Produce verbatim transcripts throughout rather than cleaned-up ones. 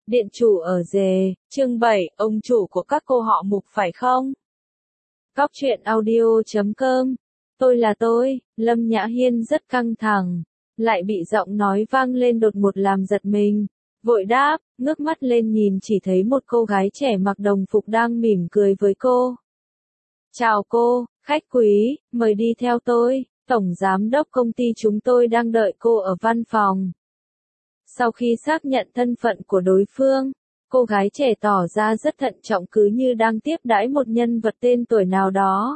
Điện chủ ở rề, chương bảy, ông chủ của các cô họ Mục phải không? Góc truyện audio chấm com. Tôi là tôi, Lâm Nhã Hiên rất căng thẳng, lại bị giọng nói vang lên đột ngột làm giật mình. Vội đáp, ngước mắt lên nhìn chỉ thấy một cô gái trẻ mặc đồng phục đang mỉm cười với cô. Chào cô, khách quý, mời đi theo tôi, tổng giám đốc công ty chúng tôi đang đợi cô ở văn phòng. Sau khi xác nhận thân phận của đối phương, cô gái trẻ tỏ ra rất thận trọng cứ như đang tiếp đãi một nhân vật tên tuổi nào đó.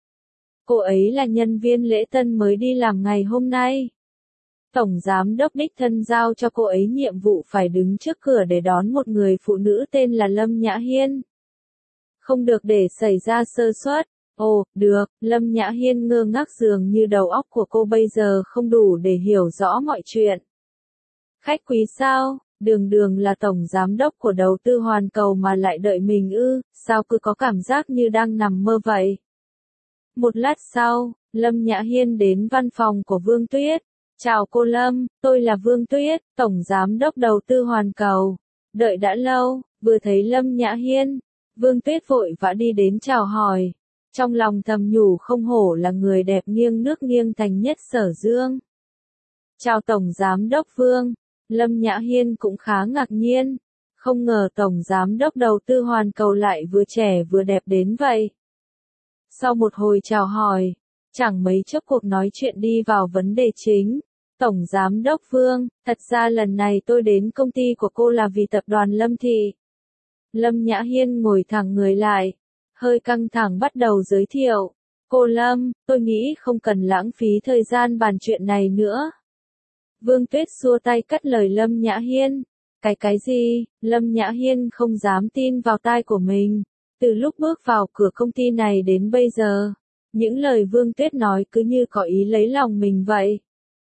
Cô ấy là nhân viên lễ tân mới đi làm ngày hôm nay. Tổng giám đốc đích thân giao cho cô ấy nhiệm vụ phải đứng trước cửa để đón một người phụ nữ tên là Lâm Nhã Hiên. Không được để xảy ra sơ suất. Ồ, được, Lâm Nhã Hiên ngơ ngác dường như đầu óc của cô bây giờ không đủ để hiểu rõ mọi chuyện. Khách quý sao, đường đường là tổng giám đốc của đầu tư hoàn cầu mà lại đợi mình ư, sao cứ có cảm giác như đang nằm mơ vậy. Một lát sau, Lâm Nhã Hiên đến văn phòng của Vương Tuyết. Chào cô Lâm, tôi là Vương Tuyết, tổng giám đốc đầu tư hoàn cầu. Đợi đã lâu, vừa thấy Lâm Nhã Hiên, Vương Tuyết vội vã đi đến chào hỏi. Trong lòng thầm nhủ không hổ là người đẹp nghiêng nước nghiêng thành nhất Sở Dương. Chào tổng giám đốc Vương. Lâm Nhã Hiên cũng khá ngạc nhiên, không ngờ tổng giám đốc đầu tư hoàn cầu lại vừa trẻ vừa đẹp đến vậy. Sau một hồi chào hỏi, chẳng mấy chốc cuộc nói chuyện đi vào vấn đề chính. Tổng giám đốc Vương, thật ra lần này tôi đến công ty của cô là vì tập đoàn Lâm Thị. Lâm Nhã Hiên ngồi thẳng người lại, hơi căng thẳng bắt đầu giới thiệu. Cô Lâm, tôi nghĩ không cần lãng phí thời gian bàn chuyện này nữa. Vương Tuyết xua tay cắt lời Lâm Nhã Hiên. Cái cái gì? Lâm Nhã Hiên không dám tin vào tai của mình. Từ lúc bước vào cửa công ty này đến bây giờ, những lời Vương Tuyết nói cứ như có ý lấy lòng mình vậy.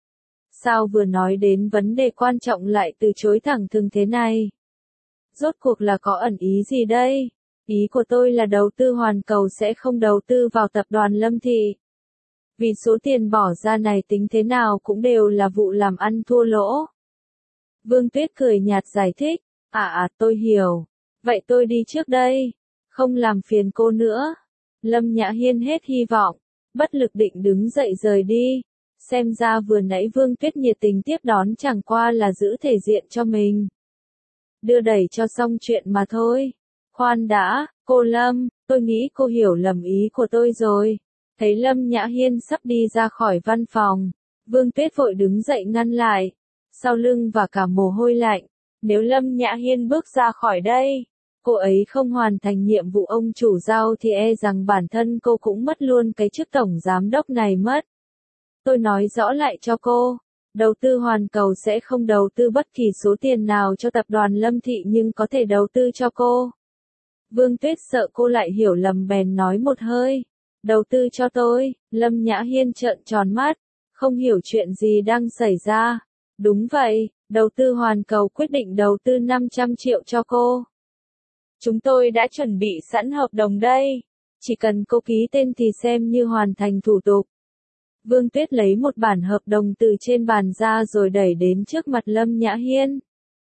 Sao vừa nói đến vấn đề quan trọng lại từ chối thẳng thừng thế này? Rốt cuộc là có ẩn ý gì đây? Ý của tôi là đầu tư hoàn cầu sẽ không đầu tư vào tập đoàn Lâm Thị. Vì số tiền bỏ ra này tính thế nào cũng đều là vụ làm ăn thua lỗ. Vương Tuyết cười nhạt giải thích. À à tôi hiểu. Vậy tôi đi trước đây. Không làm phiền cô nữa. Lâm Nhã Hiên hết hy vọng. Bất lực định đứng dậy rời đi. Xem ra vừa nãy Vương Tuyết nhiệt tình tiếp đón chẳng qua là giữ thể diện cho mình. Đưa đẩy cho xong chuyện mà thôi. Khoan đã, cô Lâm, tôi nghĩ cô hiểu lầm ý của tôi rồi. Thấy Lâm Nhã Hiên sắp đi ra khỏi văn phòng, Vương Tuyết vội đứng dậy ngăn lại, sau lưng và cả mồ hôi lạnh. Nếu Lâm Nhã Hiên bước ra khỏi đây, cô ấy không hoàn thành nhiệm vụ ông chủ giao thì e rằng bản thân cô cũng mất luôn cái chức tổng giám đốc này mất. Tôi nói rõ lại cho cô, đầu tư hoàn cầu sẽ không đầu tư bất kỳ số tiền nào cho tập đoàn Lâm Thị nhưng có thể đầu tư cho cô. Vương Tuyết sợ cô lại hiểu lầm bèn nói một hơi. Đầu tư cho tôi, Lâm Nhã Hiên trợn tròn mắt, không hiểu chuyện gì đang xảy ra. Đúng vậy, đầu tư hoàn cầu quyết định đầu tư năm trăm triệu cho cô. Chúng tôi đã chuẩn bị sẵn hợp đồng đây, chỉ cần cô ký tên thì xem như hoàn thành thủ tục. Vương Tuyết lấy một bản hợp đồng từ trên bàn ra rồi đẩy đến trước mặt Lâm Nhã Hiên.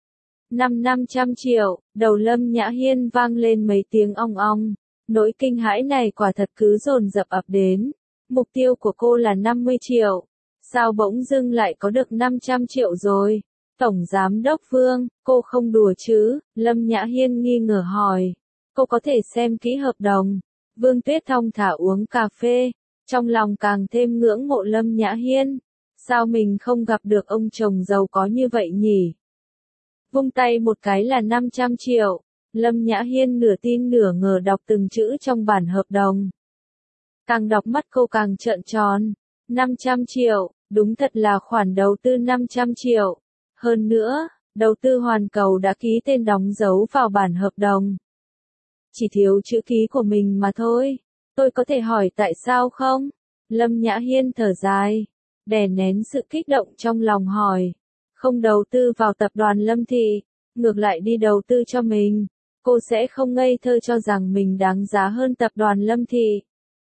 Năm năm trăm triệu, đầu Lâm Nhã Hiên vang lên mấy tiếng ong ong. Nỗi kinh hãi này quả thật cứ dồn dập ập đến. Mục tiêu của cô là năm mươi triệu. Sao bỗng dưng lại có được năm trăm triệu rồi? Tổng giám đốc Vương, cô không đùa chứ? Lâm Nhã Hiên nghi ngờ hỏi. Cô có thể xem kỹ hợp đồng. Vương Tuyết thong thả uống cà phê. Trong lòng càng thêm ngưỡng mộ Lâm Nhã Hiên. Sao mình không gặp được ông chồng giàu có như vậy nhỉ? Vung tay một cái là năm trăm triệu. Lâm Nhã Hiên nửa tin nửa ngờ đọc từng chữ trong bản hợp đồng. Càng đọc mắt cô càng trợn tròn. năm trăm triệu, đúng thật là khoản đầu tư năm trăm triệu. Hơn nữa, đầu tư hoàn cầu đã ký tên đóng dấu vào bản hợp đồng. Chỉ thiếu chữ ký của mình mà thôi. Tôi có thể hỏi tại sao không? Lâm Nhã Hiên thở dài, đè nén sự kích động trong lòng hỏi. Không đầu tư vào tập đoàn Lâm Thị, ngược lại đi đầu tư cho mình. Cô sẽ không ngây thơ cho rằng mình đáng giá hơn tập đoàn Lâm Thị.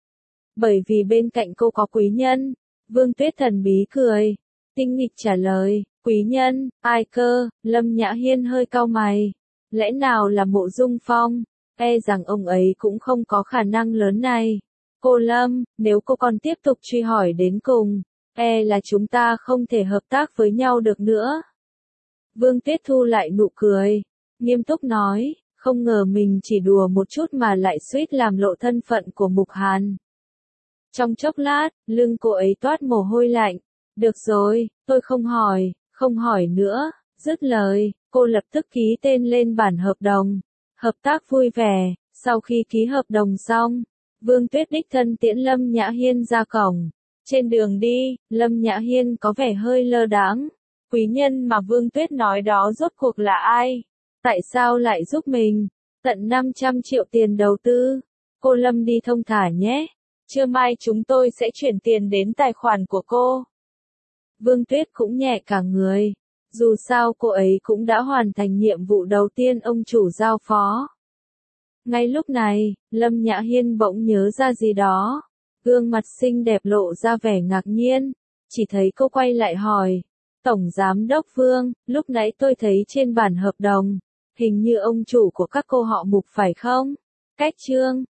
Bởi vì bên cạnh cô có quý nhân. Vương Tuyết thần bí cười. Tinh nghịch trả lời. Quý nhân, ai cơ? Lâm Nhã Hiên hơi cau mày. Lẽ nào là Mộ Dung Phong? E rằng ông ấy cũng không có khả năng lớn này. Cô Lâm, nếu cô còn tiếp tục truy hỏi đến cùng, e là chúng ta không thể hợp tác với nhau được nữa. Vương Tuyết thu lại nụ cười, nghiêm túc nói, không ngờ mình chỉ đùa một chút mà lại suýt làm lộ thân phận của Mục Hàn. Trong chốc lát, lưng cô ấy toát mồ hôi lạnh. Được rồi, tôi không hỏi, không hỏi nữa. Dứt lời, cô lập tức ký tên lên bản hợp đồng. Hợp tác vui vẻ. Sau khi ký hợp đồng xong, Vương Tuyết đích thân tiễn Lâm Nhã Hiên ra cổng. Trên đường đi, Lâm Nhã Hiên có vẻ hơi lơ đãng. Quý nhân mà Vương Tuyết nói đó rốt cuộc là ai? Tại sao lại giúp mình? Tận năm trăm triệu tiền đầu tư. Cô Lâm đi thông thả nhé. Trưa mai chúng tôi sẽ chuyển tiền đến tài khoản của cô. Vương Tuyết cũng nhẹ cả người. Dù sao cô ấy cũng đã hoàn thành nhiệm vụ đầu tiên ông chủ giao phó. Ngay lúc này, Lâm Nhã Hiên bỗng nhớ ra gì đó. Gương mặt xinh đẹp lộ ra vẻ ngạc nhiên. Chỉ thấy cô quay lại hỏi. Tổng Giám đốc Vương, lúc nãy tôi thấy trên bản hợp đồng, hình như ông chủ của các cô họ Mục phải không? Cách chương